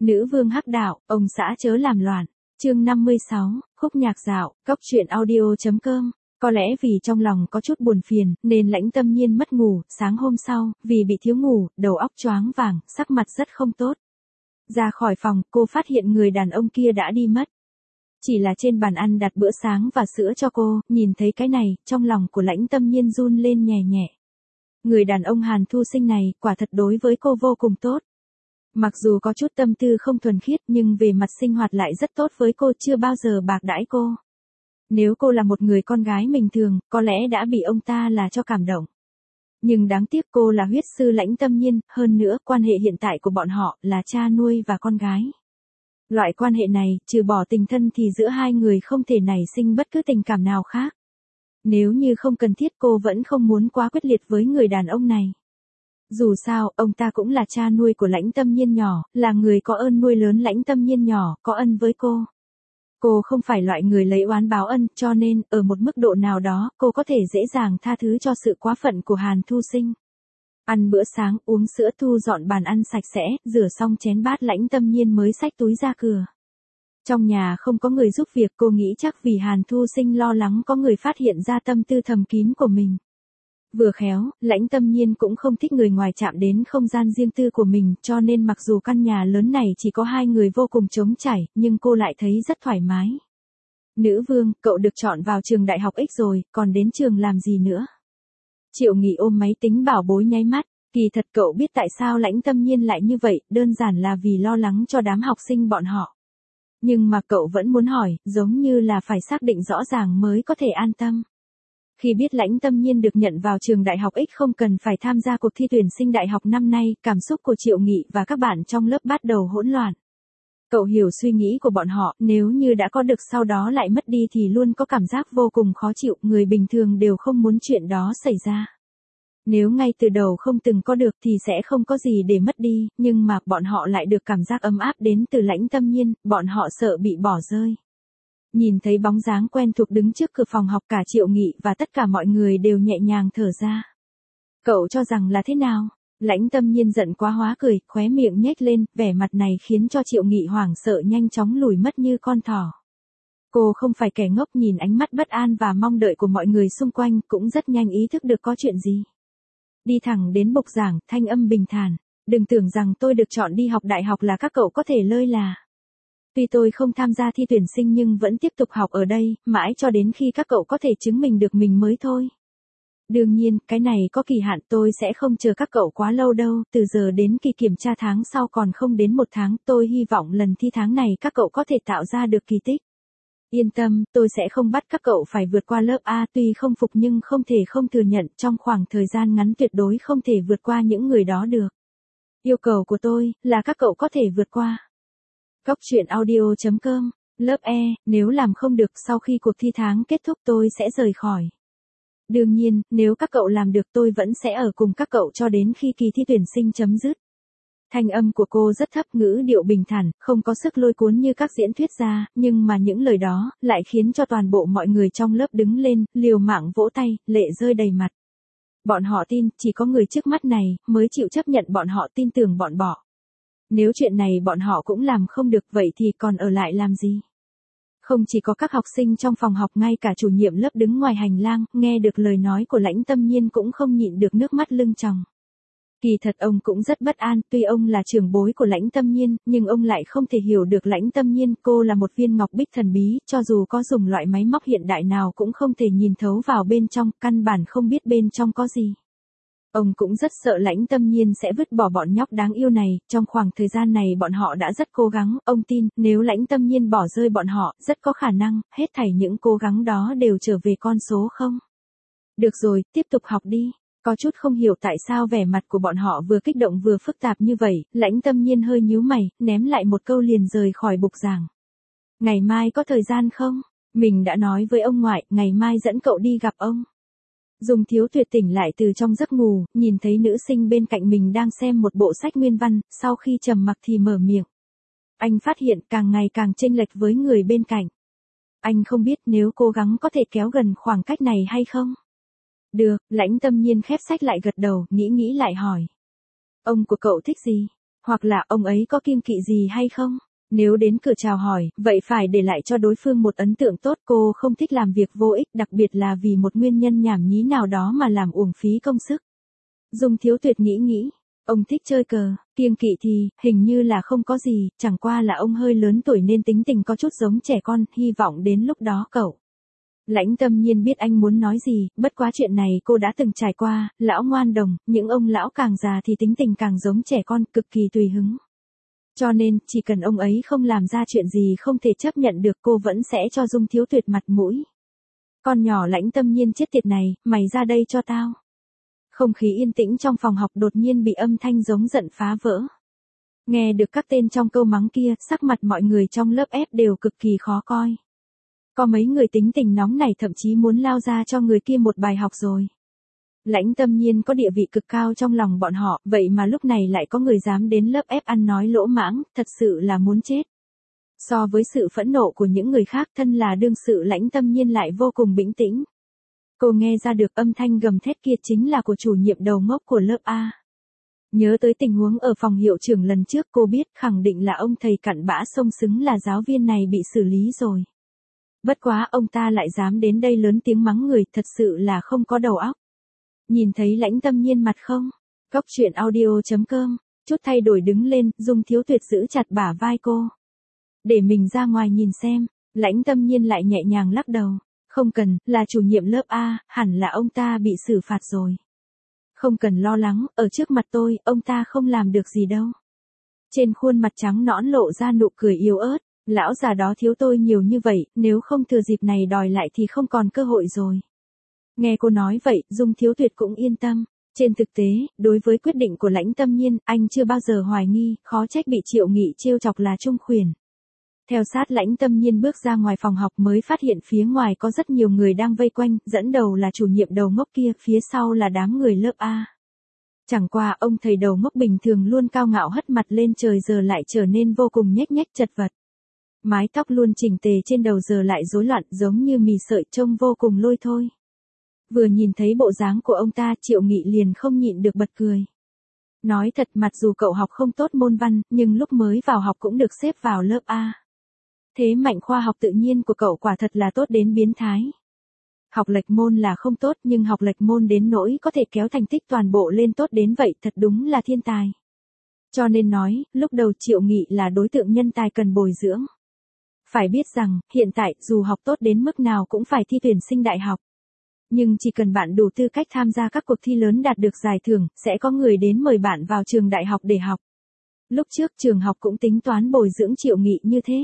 Nữ vương hắc đạo, ông xã chớ làm loạn. Chương 56, khúc nhạc dạo, cóc truyện audio.com. Có lẽ vì trong lòng có chút buồn phiền, nên Lãnh Tâm Nhiên mất ngủ, sáng hôm sau, vì bị thiếu ngủ, đầu óc choáng váng, sắc mặt rất không tốt. Ra khỏi phòng, cô phát hiện người đàn ông kia đã đi mất. Chỉ là trên bàn ăn đặt bữa sáng và sữa cho cô, nhìn thấy cái này, trong lòng của Lãnh Tâm Nhiên run lên nhẹ nhẹ. Người đàn ông Hàn Thu Sinh này, quả thật đối với cô vô cùng tốt. Mặc dù có chút tâm tư không thuần khiết nhưng về mặt sinh hoạt lại rất tốt với cô, chưa bao giờ bạc đãi cô. Nếu cô là một người con gái bình thường, có lẽ đã bị ông ta là cho cảm động. Nhưng đáng tiếc cô là huyết sư Lãnh Tâm Nhiên, hơn nữa quan hệ hiện tại của bọn họ là cha nuôi và con gái. Loại quan hệ này, trừ bỏ tình thân thì giữa hai người không thể nảy sinh bất cứ tình cảm nào khác. Nếu như không cần thiết cô vẫn không muốn quá quyết liệt với người đàn ông này. Dù sao, ông ta cũng là cha nuôi của Lãnh Tâm Nhiên nhỏ, là người có ơn nuôi lớn Lãnh Tâm Nhiên nhỏ, có ân với cô. Cô không phải loại người lấy oán báo ân, cho nên, ở một mức độ nào đó, cô có thể dễ dàng tha thứ cho sự quá phận của Hàn Thu Sinh. Ăn bữa sáng, uống sữa, thu dọn bàn ăn sạch sẽ, rửa xong chén bát, Lãnh Tâm Nhiên mới xách túi ra cửa. Trong nhà không có người giúp việc, cô nghĩ chắc vì Hàn Thu Sinh lo lắng có người phát hiện ra tâm tư thầm kín của mình. Vừa khéo, Lãnh Tâm Nhiên cũng không thích người ngoài chạm đến không gian riêng tư của mình, cho nên mặc dù căn nhà lớn này chỉ có hai người vô cùng trống trải, nhưng cô lại thấy rất thoải mái. Nữ vương, cậu được chọn vào trường đại học X rồi, còn đến trường làm gì nữa? Triệu Nghị ôm máy tính bảo bối nháy mắt, kỳ thật cậu biết tại sao Lãnh Tâm Nhiên lại như vậy, đơn giản là vì lo lắng cho đám học sinh bọn họ. Nhưng mà cậu vẫn muốn hỏi, giống như là phải xác định rõ ràng mới có thể an tâm. Khi biết Lãnh Tâm Nhiên được nhận vào trường đại học X không cần phải tham gia cuộc thi tuyển sinh đại học năm nay, cảm xúc của Triệu Nghị và các bạn trong lớp bắt đầu hỗn loạn. Cậu hiểu suy nghĩ của bọn họ, nếu như đã có được sau đó lại mất đi thì luôn có cảm giác vô cùng khó chịu, người bình thường đều không muốn chuyện đó xảy ra. Nếu ngay từ đầu không từng có được thì sẽ không có gì để mất đi, nhưng mà bọn họ lại được cảm giác ấm áp đến từ Lãnh Tâm Nhiên, bọn họ sợ bị bỏ rơi. Nhìn thấy bóng dáng quen thuộc đứng trước cửa phòng học, cả Triệu Nghị và tất cả mọi người đều nhẹ nhàng thở ra. Cậu cho rằng là thế nào? Lãnh Tâm Nhiên giận quá hóa cười, khóe miệng nhếch lên, vẻ mặt này khiến cho Triệu Nghị hoảng sợ nhanh chóng lùi mất như con thỏ. Cô không phải kẻ ngốc, nhìn ánh mắt bất an và mong đợi của mọi người xung quanh, cũng rất nhanh ý thức được có chuyện gì. Đi thẳng đến bục giảng, thanh âm bình thản. Đừng tưởng rằng tôi được chọn đi học đại học là các cậu có thể lơi là. Tuy tôi không tham gia thi tuyển sinh nhưng vẫn tiếp tục học ở đây, mãi cho đến khi các cậu có thể chứng minh được mình mới thôi. Đương nhiên, cái này có kỳ hạn, tôi sẽ không chờ các cậu quá lâu đâu, từ giờ đến kỳ kiểm tra tháng sau còn không đến 1 tháng, tôi hy vọng lần thi tháng này các cậu có thể tạo ra được kỳ tích. Yên tâm, tôi sẽ không bắt các cậu phải vượt qua lớp A, tuy không phục nhưng không thể không thừa nhận, trong khoảng thời gian ngắn tuyệt đối không thể vượt qua những người đó được. Yêu cầu của tôi, là các cậu có thể vượt qua. Cóc truyện audio.com, lớp E, nếu làm không được sau khi cuộc thi tháng kết thúc tôi sẽ rời khỏi. Đương nhiên, nếu các cậu làm được tôi vẫn sẽ ở cùng các cậu cho đến khi kỳ thi tuyển sinh chấm dứt. Thanh âm của cô rất thấp, ngữ điệu bình thản, không có sức lôi cuốn như các diễn thuyết gia, nhưng mà những lời đó, lại khiến cho toàn bộ mọi người trong lớp đứng lên, liều mạng vỗ tay, lệ rơi đầy mặt. Bọn họ tin, chỉ có người trước mắt này, mới chịu chấp nhận bọn họ, tin tưởng bọn bỏ. Nếu chuyện này bọn họ cũng làm không được vậy thì còn ở lại làm gì? Không chỉ có các học sinh trong phòng học, ngay cả chủ nhiệm lớp đứng ngoài hành lang, nghe được lời nói của Lãnh Tâm Nhiên cũng không nhịn được nước mắt lưng tròng. Kỳ thật ông cũng rất bất an, tuy ông là trưởng bối của Lãnh Tâm Nhiên, nhưng ông lại không thể hiểu được Lãnh Tâm Nhiên, cô là một viên ngọc bích thần bí, cho dù có dùng loại máy móc hiện đại nào cũng không thể nhìn thấu vào bên trong, căn bản không biết bên trong có gì. Ông cũng rất sợ Lãnh Tâm Nhiên sẽ vứt bỏ bọn nhóc đáng yêu này, trong khoảng thời gian này bọn họ đã rất cố gắng, ông tin, nếu Lãnh Tâm Nhiên bỏ rơi bọn họ, rất có khả năng, hết thảy những cố gắng đó đều trở về con số không. Được rồi, tiếp tục học đi. Có chút không hiểu tại sao vẻ mặt của bọn họ vừa kích động vừa phức tạp như vậy, Lãnh Tâm Nhiên hơi nhíu mày, ném lại một câu liền rời khỏi bục giảng. Ngày mai có thời gian không? Mình đã nói với ông ngoại, ngày mai dẫn cậu đi gặp ông. Dung Thiếu Tuyệt tỉnh lại từ trong giấc ngủ, nhìn thấy nữ sinh bên cạnh mình đang xem một bộ sách nguyên văn, sau khi trầm mặc thì mở miệng. Anh phát hiện càng ngày càng chênh lệch với người bên cạnh. Anh không biết nếu cố gắng có thể kéo gần khoảng cách này hay không? Được, Lãnh Tâm Nhiên khép sách lại gật đầu, nghĩ lại hỏi. Ông của cậu thích gì? Hoặc là ông ấy có kiêng kỵ gì hay không? Nếu đến cửa chào hỏi, vậy phải để lại cho đối phương một ấn tượng tốt. Cô không thích làm việc vô ích, đặc biệt là vì một nguyên nhân nhảm nhí nào đó mà làm uổng phí công sức. Dung Thiếu Tuyệt nghĩ. Ông thích chơi cờ, kiêng kỵ thì, hình như là không có gì, chẳng qua là ông hơi lớn tuổi nên tính tình có chút giống trẻ con, hy vọng đến lúc đó cậu. Lãnh Tâm Nhiên biết anh muốn nói gì, bất quá chuyện này cô đã từng trải qua, lão ngoan đồng, những ông lão càng già thì tính tình càng giống trẻ con, cực kỳ tùy hứng. Cho nên, chỉ cần ông ấy không làm ra chuyện gì không thể chấp nhận được cô vẫn sẽ cho Dung Thiếu Tuyệt mặt mũi. Con nhỏ Lãnh Tâm Nhiên chết tiệt này, mày ra đây cho tao. Không khí yên tĩnh trong phòng học đột nhiên bị âm thanh giống giận phá vỡ. Nghe được các tên trong câu mắng kia, sắc mặt mọi người trong lớp ép đều cực kỳ khó coi. Có mấy người tính tình nóng này thậm chí muốn lao ra cho người kia một bài học rồi. Lãnh Tâm Nhiên có địa vị cực cao trong lòng bọn họ, vậy mà lúc này lại có người dám đến lớp ép ăn nói lỗ mãng, thật sự là muốn chết. So với sự phẫn nộ của những người khác, thân là đương sự Lãnh Tâm Nhiên lại vô cùng bình tĩnh. Cô nghe ra được âm thanh gầm thét kia chính là của chủ nhiệm đầu ngốc của lớp A. Nhớ tới tình huống ở phòng hiệu trưởng lần trước, cô biết khẳng định là ông thầy cặn bã xông xứng là giáo viên này bị xử lý rồi. Bất quá ông ta lại dám đến đây lớn tiếng mắng người, thật sự là không có đầu óc. Nhìn thấy Lãnh Tâm Nhiên mặt không? Cóc truyện audio.com, chút thay đổi đứng lên, Dung Thiếu Tuyệt giữ chặt bả vai cô. Để mình ra ngoài nhìn xem, Lãnh Tâm Nhiên lại nhẹ nhàng lắc đầu. Không cần, là chủ nhiệm lớp A, hẳn là ông ta bị xử phạt rồi. Không cần lo lắng, ở trước mặt tôi, ông ta không làm được gì đâu. Trên khuôn mặt trắng nõn lộ ra nụ cười yếu ớt, lão già đó thiếu tôi nhiều như vậy, nếu không thừa dịp này đòi lại thì không còn cơ hội rồi. Nghe cô nói vậy, Dung Thiếu Tuyệt cũng yên tâm. Trên thực tế, đối với quyết định của Lãnh Tâm Nhiên, anh chưa bao giờ hoài nghi, khó trách bị Triệu Nghị trêu chọc là Trung Khuyển. Theo sát Lãnh Tâm Nhiên bước ra ngoài phòng học mới phát hiện phía ngoài có rất nhiều người đang vây quanh, dẫn đầu là chủ nhiệm đầu ngốc kia, phía sau là đám người lớp A. Chẳng qua ông thầy đầu ngốc bình thường luôn cao ngạo hất mặt lên trời giờ lại trở nên vô cùng nhếch nhếch chật vật. Mái tóc luôn chỉnh tề trên đầu giờ lại rối loạn giống như mì sợi trông vô cùng lôi thôi. Vừa nhìn thấy bộ dáng của ông ta, Triệu Nghị liền không nhịn được bật cười. Nói thật, mặc dù cậu học không tốt môn văn, nhưng lúc mới vào học cũng được xếp vào lớp A. Thế mạnh khoa học tự nhiên của cậu quả thật là tốt đến biến thái. Học lệch môn là không tốt, nhưng học lệch môn đến nỗi có thể kéo thành tích toàn bộ lên tốt đến vậy, thật đúng là thiên tài. Cho nên nói, lúc đầu Triệu Nghị là đối tượng nhân tài cần bồi dưỡng. Phải biết rằng, hiện tại, dù học tốt đến mức nào cũng phải thi tuyển sinh đại học. Nhưng chỉ cần bạn đủ tư cách tham gia các cuộc thi lớn đạt được giải thưởng, sẽ có người đến mời bạn vào trường đại học để học. Lúc trước trường học cũng tính toán bồi dưỡng Triệu Nghị như thế.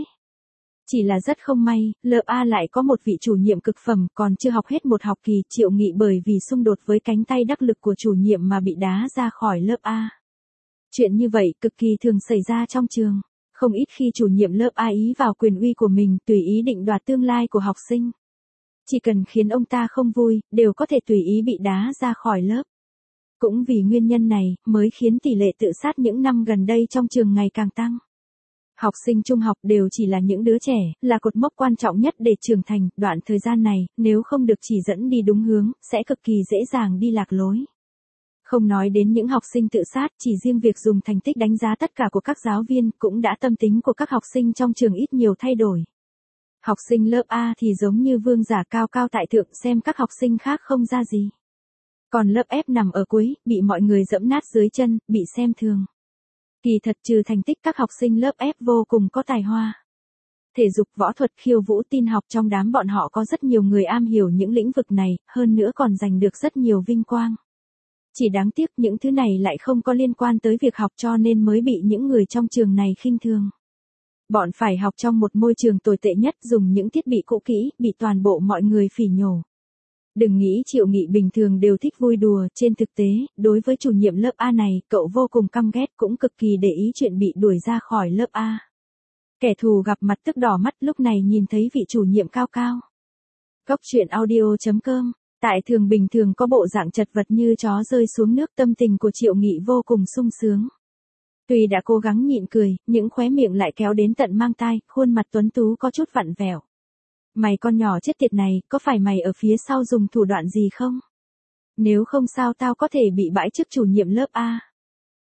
Chỉ là rất không may, lớp A lại có một vị chủ nhiệm cực phẩm còn chưa học hết một học kỳ, Triệu Nghị bởi vì xung đột với cánh tay đắc lực của chủ nhiệm mà bị đá ra khỏi lớp A. Chuyện như vậy cực kỳ thường xảy ra trong trường. Không ít khi chủ nhiệm lớp A ý vào quyền uy của mình, tùy ý định đoạt tương lai của học sinh. Chỉ cần khiến ông ta không vui, đều có thể tùy ý bị đá ra khỏi lớp. Cũng vì nguyên nhân này, mới khiến tỷ lệ tự sát những năm gần đây trong trường ngày càng tăng. Học sinh trung học đều chỉ là những đứa trẻ, là cột mốc quan trọng nhất để trưởng thành, đoạn thời gian này, nếu không được chỉ dẫn đi đúng hướng, sẽ cực kỳ dễ dàng đi lạc lối. Không nói đến những học sinh tự sát, chỉ riêng việc dùng thành tích đánh giá tất cả của các giáo viên, cũng đã tâm tính của các học sinh trong trường ít nhiều thay đổi. Học sinh lớp A thì giống như vương giả cao cao tại thượng xem các học sinh khác không ra gì. Còn lớp F nằm ở cuối, bị mọi người dẫm nát dưới chân, bị xem thường. Kỳ thật trừ thành tích các học sinh lớp F vô cùng có tài hoa. Thể dục, võ thuật, khiêu vũ, tin học trong đám bọn họ có rất nhiều người am hiểu những lĩnh vực này, hơn nữa còn giành được rất nhiều vinh quang. Chỉ đáng tiếc những thứ này lại không có liên quan tới việc học cho nên mới bị những người trong trường này khinh thường. Bọn phải học trong một môi trường tồi tệ nhất, dùng những thiết bị cũ kỹ, bị toàn bộ mọi người phỉ nhổ. Đừng nghĩ Triệu Nghị bình thường đều thích vui đùa, trên thực tế, đối với chủ nhiệm lớp A này, cậu vô cùng căm ghét cũng cực kỳ để ý chuyện bị đuổi ra khỏi lớp A. Kẻ thù gặp mặt tức đỏ mắt lúc này nhìn thấy vị chủ nhiệm cao cao. Cóc truyện audio.com, tại thường bình thường có bộ dạng chật vật như chó rơi xuống nước, tâm tình của Triệu Nghị vô cùng sung sướng. Tuy đã cố gắng nhịn cười, những khóe miệng lại kéo đến tận mang tai, khuôn mặt tuấn tú có chút vặn vẹo. Mày con nhỏ chết tiệt này, có phải mày ở phía sau dùng thủ đoạn gì không? Nếu không sao tao có thể bị bãi chức chủ nhiệm lớp A.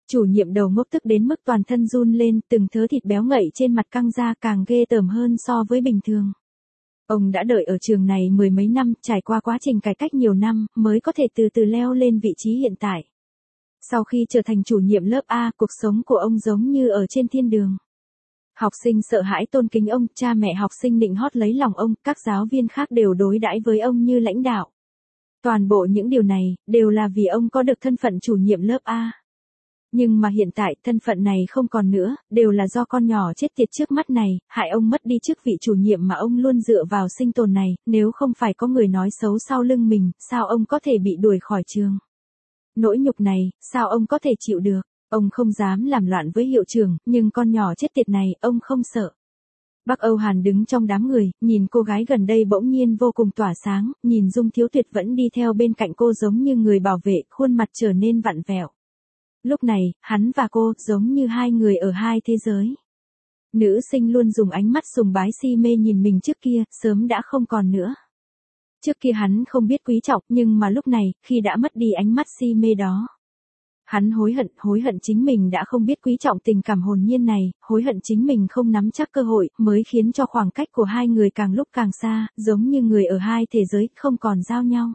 Chủ nhiệm đầu ngốc tức đến mức toàn thân run lên, từng thớ thịt béo ngậy trên mặt căng ra càng ghê tởm hơn so với bình thường. Ông đã đợi ở trường này mười mấy năm, trải qua quá trình cải cách nhiều năm, mới có thể từ từ leo lên vị trí hiện tại. Sau khi trở thành chủ nhiệm lớp A, cuộc sống của ông giống như ở trên thiên đường. Học sinh sợ hãi tôn kính ông, cha mẹ học sinh nịnh hót lấy lòng ông, các giáo viên khác đều đối đãi với ông như lãnh đạo. Toàn bộ những điều này, đều là vì ông có được thân phận chủ nhiệm lớp A. Nhưng mà hiện tại, thân phận này không còn nữa, đều là do con nhỏ chết tiệt trước mắt này, hại ông mất đi chức vị chủ nhiệm mà ông luôn dựa vào sinh tồn này, nếu không phải có người nói xấu sau lưng mình, sao ông có thể bị đuổi khỏi trường? Nỗi nhục này, sao ông có thể chịu được? Ông không dám làm loạn với hiệu trưởng, nhưng con nhỏ chết tiệt này, ông không sợ. Bác Âu Hàn đứng trong đám người, nhìn cô gái gần đây bỗng nhiên vô cùng tỏa sáng, nhìn Dung Thiếu Tuyệt vẫn đi theo bên cạnh cô giống như người bảo vệ, khuôn mặt trở nên vặn vẹo. Lúc này, hắn và cô, giống như hai người ở hai thế giới. Nữ sinh luôn dùng ánh mắt sùng bái si mê nhìn mình trước kia, sớm đã không còn nữa. Trước kia hắn không biết quý trọng, nhưng mà lúc này, khi đã mất đi ánh mắt si mê đó. Hắn hối hận chính mình đã không biết quý trọng tình cảm hồn nhiên này, hối hận chính mình không nắm chắc cơ hội, mới khiến cho khoảng cách của hai người càng lúc càng xa, giống như người ở hai thế giới, không còn giao nhau.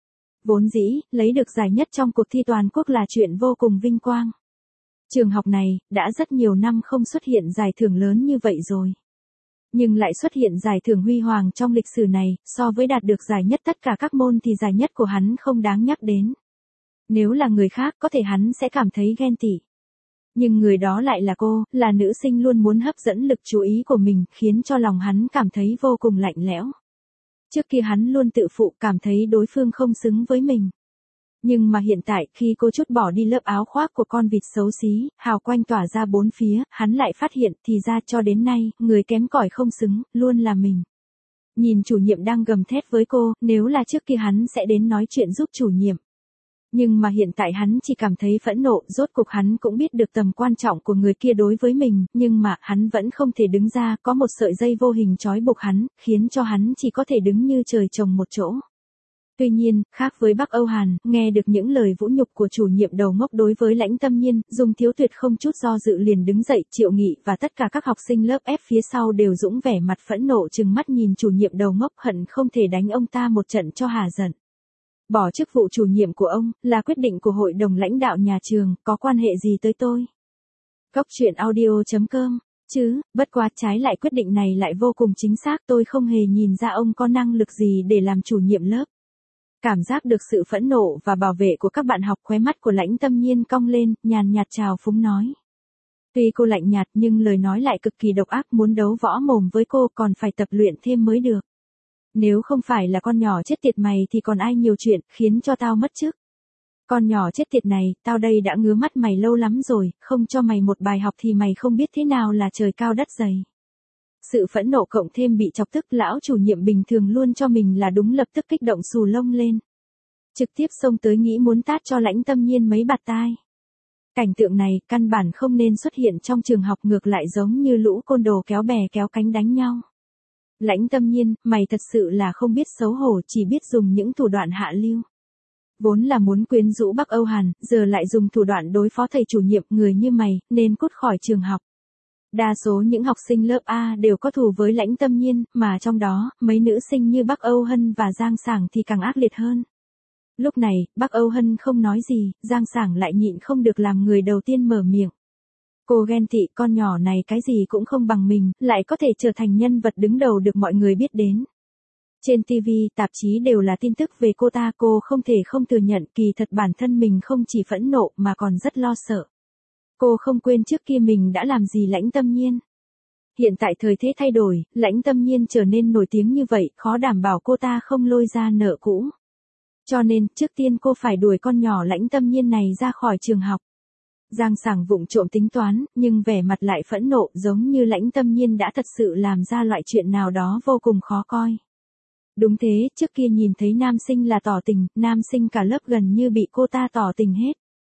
Vốn dĩ, lấy được giải nhất trong cuộc thi toàn quốc là chuyện vô cùng vinh quang. Trường học này, đã rất nhiều năm không xuất hiện giải thưởng lớn như vậy rồi. Nhưng lại xuất hiện giải thưởng huy hoàng trong lịch sử này, so với đạt được giải nhất tất cả các môn thì giải nhất của hắn không đáng nhắc đến. Nếu là người khác có thể hắn sẽ cảm thấy ghen tị. Nhưng người đó lại là cô, là nữ sinh luôn muốn hấp dẫn lực chú ý của mình, khiến cho lòng hắn cảm thấy vô cùng lạnh lẽo. Trước kia hắn luôn tự phụ cảm thấy đối phương không xứng với mình. Nhưng mà hiện tại, khi cô trút bỏ đi lớp áo khoác của con vịt xấu xí, hào quang tỏa ra bốn phía, hắn lại phát hiện thì ra cho đến nay, người kém cỏi không xứng, luôn là mình. Nhìn chủ nhiệm đang gầm thét với cô, nếu là trước kia hắn sẽ đến nói chuyện giúp chủ nhiệm. Nhưng mà hiện tại hắn chỉ cảm thấy phẫn nộ, rốt cuộc hắn cũng biết được tầm quan trọng của người kia đối với mình, nhưng mà hắn vẫn không thể đứng ra, có một sợi dây vô hình trói buộc hắn, khiến cho hắn chỉ có thể đứng như trời trồng một chỗ. Tuy nhiên, khác với Bắc Âu Hàn, nghe được những lời vũ nhục của chủ nhiệm đầu ngốc đối với Lãnh Tâm Nhiên, Dung Thiếu Tuyệt không chút do dự liền đứng dậy, Triệu Nghị và tất cả các học sinh lớp F phía sau đều dũng vẻ mặt phẫn nộ trừng mắt nhìn chủ nhiệm đầu ngốc, hận không thể đánh ông ta một trận cho hà giận. Bỏ chức vụ chủ nhiệm của ông, là quyết định của hội đồng lãnh đạo nhà trường, có quan hệ gì tới tôi? Cốc truyện audio.com, chứ, bất quá trái lại quyết định này lại vô cùng chính xác, tôi không hề nhìn ra ông có năng lực gì để làm chủ nhiệm lớp. Cảm giác được sự phẫn nộ và bảo vệ của các bạn học, khóe mắt của Lãnh Tâm Nhiên cong lên, nhàn nhạt chào phúng nói. Tuy cô lạnh nhạt nhưng lời nói lại cực kỳ độc ác, muốn đấu võ mồm với cô còn phải tập luyện thêm mới được. Nếu không phải là con nhỏ chết tiệt mày thì còn ai nhiều chuyện, khiến cho tao mất chức. Con nhỏ chết tiệt này, tao đây đã ngứa mắt mày lâu lắm rồi, không cho mày một bài học thì mày không biết thế nào là trời cao đất dày. Sự phẫn nộ cộng thêm bị chọc tức, lão chủ nhiệm bình thường luôn cho mình là đúng lập tức kích động xù lông lên. Trực tiếp xông tới nghĩ muốn tát cho Lãnh Tâm Nhiên mấy bạt tai. Cảnh tượng này, căn bản không nên xuất hiện trong trường học, ngược lại giống như lũ côn đồ kéo bè kéo cánh đánh nhau. Lãnh Tâm Nhiên, mày thật sự là không biết xấu hổ, chỉ biết dùng những thủ đoạn hạ lưu. Vốn là muốn quyến rũ Bắc Âu Hàn, giờ lại dùng thủ đoạn đối phó thầy chủ nhiệm, người như mày, nên cút khỏi trường học. Đa số những học sinh lớp A đều có thù với Lãnh Tâm Nhiên, mà trong đó, mấy nữ sinh như Bắc Âu Hân và Giang Sảng thì càng ác liệt hơn. Lúc này, Bắc Âu Hân không nói gì, Giang Sảng lại nhịn không được làm người đầu tiên mở miệng. Cô ghen tị, con nhỏ này cái gì cũng không bằng mình, lại có thể trở thành nhân vật đứng đầu được mọi người biết đến. Trên TV, tạp chí đều là tin tức về cô ta, cô không thể không thừa nhận, kỳ thật bản thân mình không chỉ phẫn nộ mà còn rất lo sợ. Cô không quên trước kia mình đã làm gì Lãnh Tâm Nhiên. Hiện tại thời thế thay đổi, Lãnh Tâm Nhiên trở nên nổi tiếng như vậy, khó đảm bảo cô ta không lôi ra nợ cũ. Cho nên, trước tiên cô phải đuổi con nhỏ Lãnh Tâm Nhiên này ra khỏi trường học. Giang Sảng vụng trộm tính toán, nhưng vẻ mặt lại phẫn nộ, giống như Lãnh Tâm Nhiên đã thật sự làm ra loại chuyện nào đó vô cùng khó coi. Đúng thế, trước kia nhìn thấy nam sinh là tỏ tình, nam sinh cả lớp gần như bị cô ta tỏ tình hết.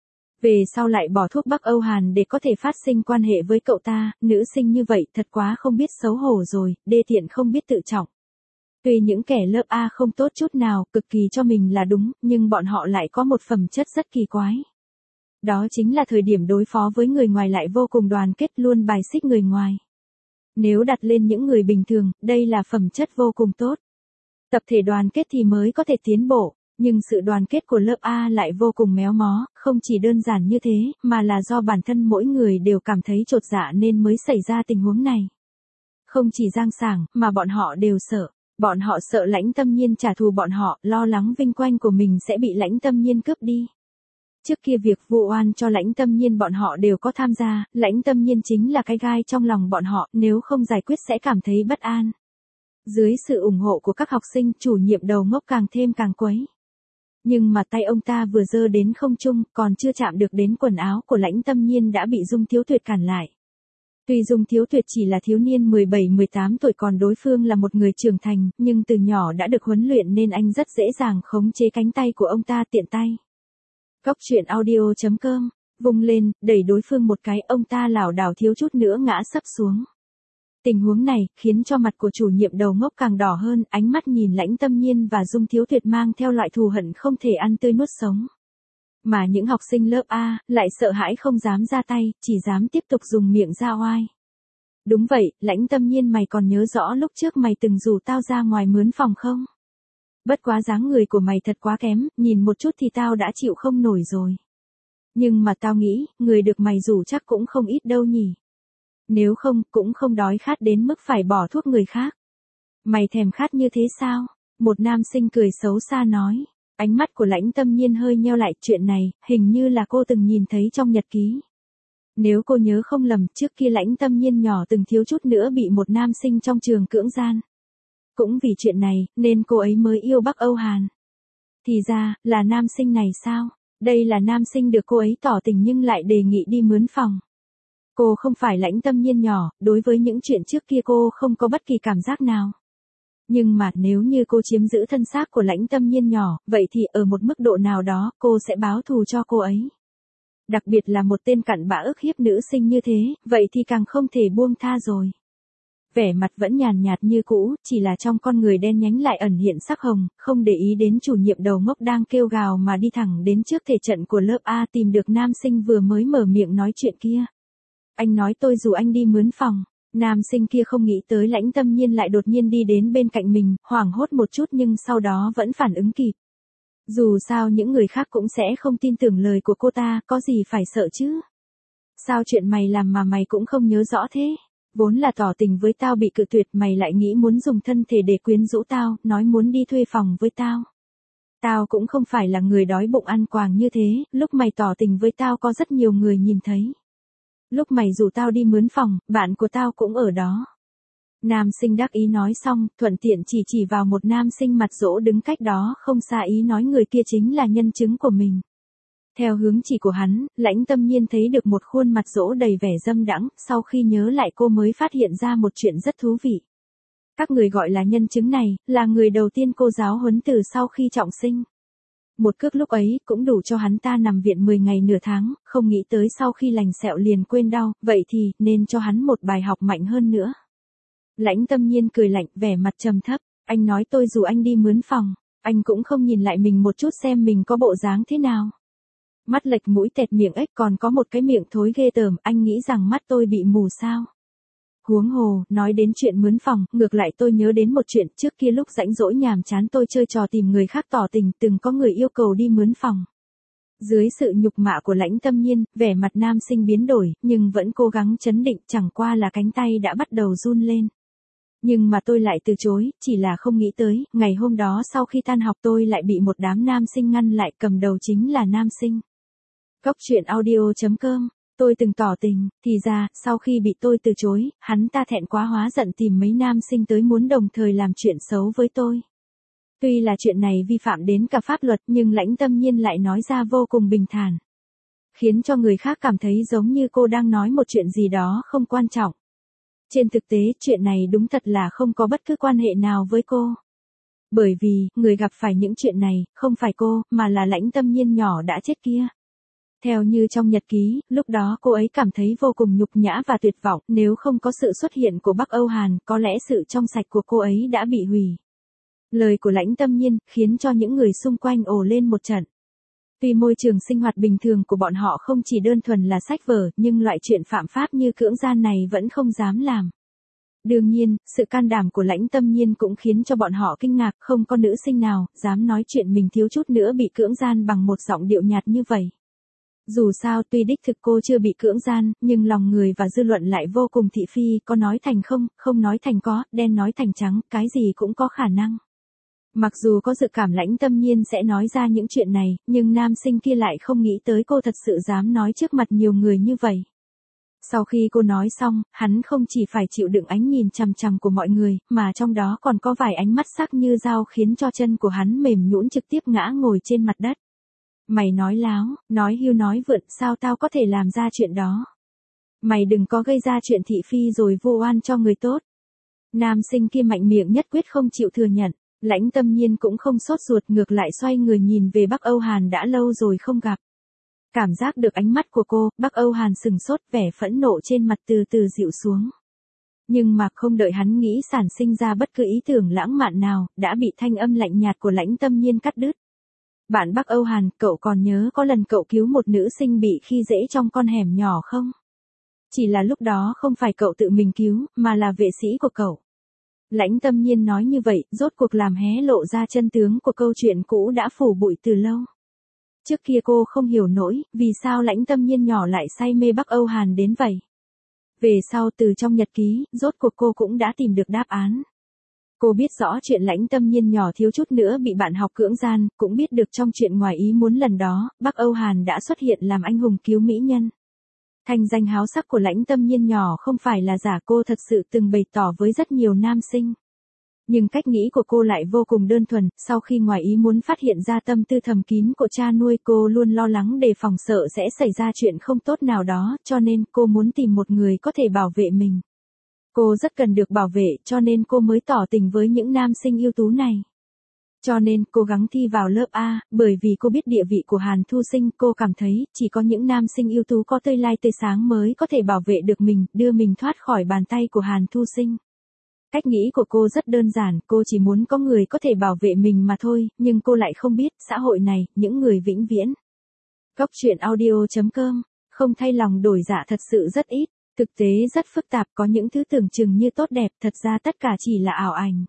Về sau lại bỏ thuốc Bắc Âu Hàn để có thể phát sinh quan hệ với cậu ta, nữ sinh như vậy thật quá không biết xấu hổ rồi, đê tiện không biết tự trọng. Tuy những kẻ lớp A không tốt chút nào, cực kỳ cho mình là đúng, nhưng bọn họ lại có một phẩm chất rất kỳ quái. Đó chính là thời điểm đối phó với người ngoài lại vô cùng đoàn kết, luôn bài xích người ngoài. Nếu đặt lên những người bình thường, đây là phẩm chất vô cùng tốt. Tập thể đoàn kết thì mới có thể tiến bộ, nhưng sự đoàn kết của lớp A lại vô cùng méo mó, không chỉ đơn giản như thế, mà là do bản thân mỗi người đều cảm thấy chột dạ nên mới xảy ra tình huống này. Không chỉ Giang Sảng, mà bọn họ đều sợ. Bọn họ sợ Lãnh Tâm Nhiên trả thù bọn họ, lo lắng vinh quang của mình sẽ bị Lãnh Tâm Nhiên cướp đi. Trước kia việc vu oan cho Lãnh Tâm Nhiên bọn họ đều có tham gia, Lãnh Tâm Nhiên chính là cái gai trong lòng bọn họ, nếu không giải quyết sẽ cảm thấy bất an. Dưới sự ủng hộ của các học sinh, chủ nhiệm đầu ngốc càng thêm càng quấy. Nhưng mà tay ông ta vừa giơ đến không trung, còn chưa chạm được đến quần áo của Lãnh Tâm Nhiên đã bị Dung Thiếu Tuyệt cản lại. Tuy Dung Thiếu Tuyệt chỉ là thiếu niên 17-18 tuổi, còn đối phương là một người trưởng thành, nhưng từ nhỏ đã được huấn luyện nên anh rất dễ dàng khống chế cánh tay của ông ta tiện tay. Góc truyện audio.com, vung lên, đẩy đối phương một cái, ông ta lảo đảo thiếu chút nữa ngã sấp xuống. Tình huống này, khiến cho mặt của chủ nhiệm đầu ngốc càng đỏ hơn, ánh mắt nhìn Lãnh Tâm Nhiên và Dung Thiếu Tuyệt mang theo loại thù hận không thể ăn tươi nuốt sống. Mà những học sinh lớp A, lại sợ hãi không dám ra tay, chỉ dám tiếp tục dùng miệng ra oai. Đúng vậy, Lãnh Tâm Nhiên, mày còn nhớ rõ lúc trước mày từng rủ tao ra ngoài mướn phòng không? Bất quá dáng người của mày thật quá kém, nhìn một chút thì tao đã chịu không nổi rồi. Nhưng mà tao nghĩ, người được mày rủ chắc cũng không ít đâu nhỉ. Nếu không, cũng không đói khát đến mức phải bỏ thuốc người khác. Mày thèm khát như thế sao? Một nam sinh cười xấu xa nói. Ánh mắt của Lãnh Tâm Nhiên hơi nheo lại, chuyện này, hình như là cô từng nhìn thấy trong nhật ký. Nếu cô nhớ không lầm, trước kia Lãnh Tâm Nhiên nhỏ từng thiếu chút nữa bị một nam sinh trong trường cưỡng gian. Cũng vì chuyện này, nên cô ấy mới yêu Bắc Âu Hàn. Thì ra, là nam sinh này sao? Đây là nam sinh được cô ấy tỏ tình nhưng lại đề nghị đi mướn phòng. Cô không phải Lãnh Tâm Nhiên nhỏ, đối với những chuyện trước kia cô không có bất kỳ cảm giác nào. Nhưng mà nếu như cô chiếm giữ thân xác của Lãnh Tâm Nhiên nhỏ, vậy thì ở một mức độ nào đó cô sẽ báo thù cho cô ấy. Đặc biệt là một tên cặn bã ức hiếp nữ sinh như thế, vậy thì càng không thể buông tha rồi. Vẻ mặt vẫn nhàn nhạt như cũ, chỉ là trong con người đen nhánh lại ẩn hiện sắc hồng, không để ý đến chủ nhiệm đầu ngốc đang kêu gào mà đi thẳng đến trước thể trận của lớp A tìm được nam sinh vừa mới mở miệng nói chuyện kia. Anh nói tôi rủ anh đi mướn phòng. Nam sinh kia không nghĩ tới Lãnh Tâm Nhiên lại đột nhiên đi đến bên cạnh mình, hoảng hốt một chút nhưng sau đó vẫn phản ứng kịp. Dù sao những người khác cũng sẽ không tin tưởng lời của cô ta, có gì phải sợ chứ. Sao chuyện mày làm mà mày cũng không nhớ rõ thế? Vốn là tỏ tình với tao bị cự tuyệt, mày lại nghĩ muốn dùng thân thể để quyến rũ tao, nói muốn đi thuê phòng với tao. Tao cũng không phải là người đói bụng ăn quàng như thế, lúc mày tỏ tình với tao có rất nhiều người nhìn thấy. Lúc mày rủ tao đi mướn phòng, bạn của tao cũng ở đó. Nam sinh đắc ý nói xong, thuận tiện chỉ vào một nam sinh mặt dỗ đứng cách đó không xa, ý nói người kia chính là nhân chứng của mình. Theo hướng chỉ của hắn, Lãnh Tâm Nhiên thấy được một khuôn mặt dỗ đầy vẻ dâm đãng, sau khi nhớ lại cô mới phát hiện ra một chuyện rất thú vị. Các người gọi là nhân chứng này, là người đầu tiên cô giáo huấn từ sau khi trọng sinh. Một cước lúc ấy cũng đủ cho hắn ta nằm viện 10 ngày nửa tháng, không nghĩ tới sau khi lành sẹo liền quên đau, vậy thì nên cho hắn một bài học mạnh hơn nữa. Lãnh Tâm Nhiên cười lạnh, vẻ mặt trầm thấp, anh nói tôi rủ anh đi mướn phòng, anh cũng không nhìn lại mình một chút xem mình có bộ dáng thế nào. Mắt lệch mũi tẹt miệng ếch, còn có một cái miệng thối ghê tởm, anh nghĩ rằng mắt tôi bị mù sao? Huống hồ, nói đến chuyện mướn phòng, ngược lại tôi nhớ đến một chuyện, trước kia lúc rảnh rỗi nhàm chán tôi chơi trò tìm người khác tỏ tình, từng có người yêu cầu đi mướn phòng. Dưới sự nhục mạ của Lãnh Tâm Nhiên, vẻ mặt nam sinh biến đổi, nhưng vẫn cố gắng trấn định, chẳng qua là cánh tay đã bắt đầu run lên. Nhưng mà tôi lại từ chối, chỉ là không nghĩ tới, ngày hôm đó sau khi tan học tôi lại bị một đám nam sinh ngăn lại, cầm đầu chính là nam sinh. Góc truyện audio.com, tôi từng tỏ tình, thì ra, sau khi bị tôi từ chối, hắn ta thẹn quá hóa giận tìm mấy nam sinh tới muốn đồng thời làm chuyện xấu với tôi. Tuy là chuyện này vi phạm đến cả pháp luật nhưng Lãnh Tâm Nhiên lại nói ra vô cùng bình thản. Khiến cho người khác cảm thấy giống như cô đang nói một chuyện gì đó không quan trọng. Trên thực tế, chuyện này đúng thật là không có bất cứ quan hệ nào với cô. Bởi vì, người gặp phải những chuyện này, không phải cô, mà là Lãnh Tâm Nhiên nhỏ đã chết kia. Theo như trong nhật ký, lúc đó cô ấy cảm thấy vô cùng nhục nhã và tuyệt vọng, nếu không có sự xuất hiện của Bắc Âu Hàn, có lẽ sự trong sạch của cô ấy đã bị hủy. Lời của Lãnh Tâm Nhiên, khiến cho những người xung quanh ồ lên một trận. Tuy môi trường sinh hoạt bình thường của bọn họ không chỉ đơn thuần là sách vở, nhưng loại chuyện phạm pháp như cưỡng gian này vẫn không dám làm. Đương nhiên, sự can đảm của Lãnh Tâm Nhiên cũng khiến cho bọn họ kinh ngạc, không có nữ sinh nào dám nói chuyện mình thiếu chút nữa bị cưỡng gian bằng một giọng điệu nhạt như vậy. Dù sao tuy đích thực cô chưa bị cưỡng gian, nhưng lòng người và dư luận lại vô cùng thị phi, có nói thành không, không nói thành có, đen nói thành trắng, cái gì cũng có khả năng. Mặc dù có dự cảm Lãnh Tâm Nhiên sẽ nói ra những chuyện này, nhưng nam sinh kia lại không nghĩ tới cô thật sự dám nói trước mặt nhiều người như vậy. Sau khi cô nói xong, hắn không chỉ phải chịu đựng ánh nhìn chằm chằm của mọi người, mà trong đó còn có vài ánh mắt sắc như dao khiến cho chân của hắn mềm nhũn trực tiếp ngã ngồi trên mặt đất. Mày nói láo, nói hưu nói vượn, sao tao có thể làm ra chuyện đó? Mày đừng có gây ra chuyện thị phi rồi vu oan cho người tốt. Nam sinh kia mạnh miệng nhất quyết không chịu thừa nhận. Lãnh Tâm Nhiên cũng không sốt ruột, ngược lại xoay người nhìn về Bắc Âu Hàn đã lâu rồi không gặp. Cảm giác được ánh mắt của cô, Bắc Âu Hàn sừng sốt, vẻ phẫn nộ trên mặt từ từ dịu xuống. Nhưng mà không đợi hắn nghĩ sản sinh ra bất cứ ý tưởng lãng mạn nào, đã bị thanh âm lạnh nhạt của Lãnh Tâm Nhiên cắt đứt. Bạn Bắc Âu Hàn, cậu còn nhớ có lần cậu cứu một nữ sinh bị khi dễ trong con hẻm nhỏ không? Chỉ là lúc đó không phải cậu tự mình cứu, mà là vệ sĩ của cậu. Lãnh Tâm Nhiên nói như vậy, rốt cuộc làm hé lộ ra chân tướng của câu chuyện cũ đã phủ bụi từ lâu. Trước kia cô không hiểu nổi, vì sao Lãnh Tâm Nhiên nhỏ lại say mê Bắc Âu Hàn đến vậy. Về sau từ trong nhật ký, rốt cuộc cô cũng đã tìm được đáp án. Cô biết rõ chuyện Lãnh Tâm Nhiên nhỏ thiếu chút nữa bị bạn học cưỡng gian, cũng biết được trong chuyện ngoài ý muốn lần đó, Bắc Âu Hàn đã xuất hiện làm anh hùng cứu mỹ nhân. Thanh danh háo sắc của Lãnh Tâm Nhiên nhỏ không phải là giả, cô thật sự từng bày tỏ với rất nhiều nam sinh. Nhưng cách nghĩ của cô lại vô cùng đơn thuần, sau khi ngoài ý muốn phát hiện ra tâm tư thầm kín của cha nuôi, cô luôn lo lắng đề phòng sợ sẽ xảy ra chuyện không tốt nào đó, cho nên cô muốn tìm một người có thể bảo vệ mình. Cô rất cần được bảo vệ, cho nên cô mới tỏ tình với những nam sinh ưu tú này. Cho nên, cố gắng thi vào lớp A, bởi vì cô biết địa vị của Hàn Thu Sinh, cô cảm thấy, chỉ có những nam sinh ưu tú có tương lai tươi sáng mới có thể bảo vệ được mình, đưa mình thoát khỏi bàn tay của Hàn Thu Sinh. Cách nghĩ của cô rất đơn giản, cô chỉ muốn có người có thể bảo vệ mình mà thôi, nhưng cô lại không biết, xã hội này, những người vĩnh viễn. Góc truyện audio.com, không thay lòng đổi dạ thật sự rất ít, thực tế rất phức tạp, có những thứ tưởng chừng như tốt đẹp, thật ra tất cả chỉ là ảo ảnh.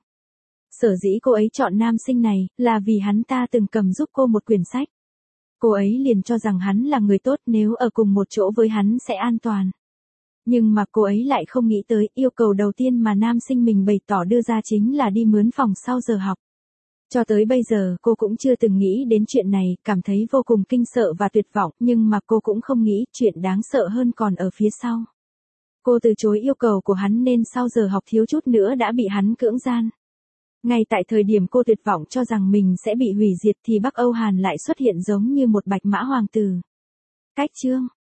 Sở dĩ cô ấy chọn nam sinh này, là vì hắn ta từng cầm giúp cô một quyển sách. Cô ấy liền cho rằng hắn là người tốt, nếu ở cùng một chỗ với hắn sẽ an toàn. Nhưng mà cô ấy lại không nghĩ tới, yêu cầu đầu tiên mà nam sinh mình bày tỏ đưa ra chính là đi mướn phòng sau giờ học. Cho tới bây giờ, cô cũng chưa từng nghĩ đến chuyện này, cảm thấy vô cùng kinh sợ và tuyệt vọng, nhưng mà cô cũng không nghĩ chuyện đáng sợ hơn còn ở phía sau. Cô từ chối yêu cầu của hắn nên sau giờ học thiếu chút nữa đã bị hắn cưỡng gian. Ngay tại thời điểm cô tuyệt vọng cho rằng mình sẽ bị hủy diệt thì Bắc Âu Hàn lại xuất hiện giống như một bạch mã hoàng tử. Cách chương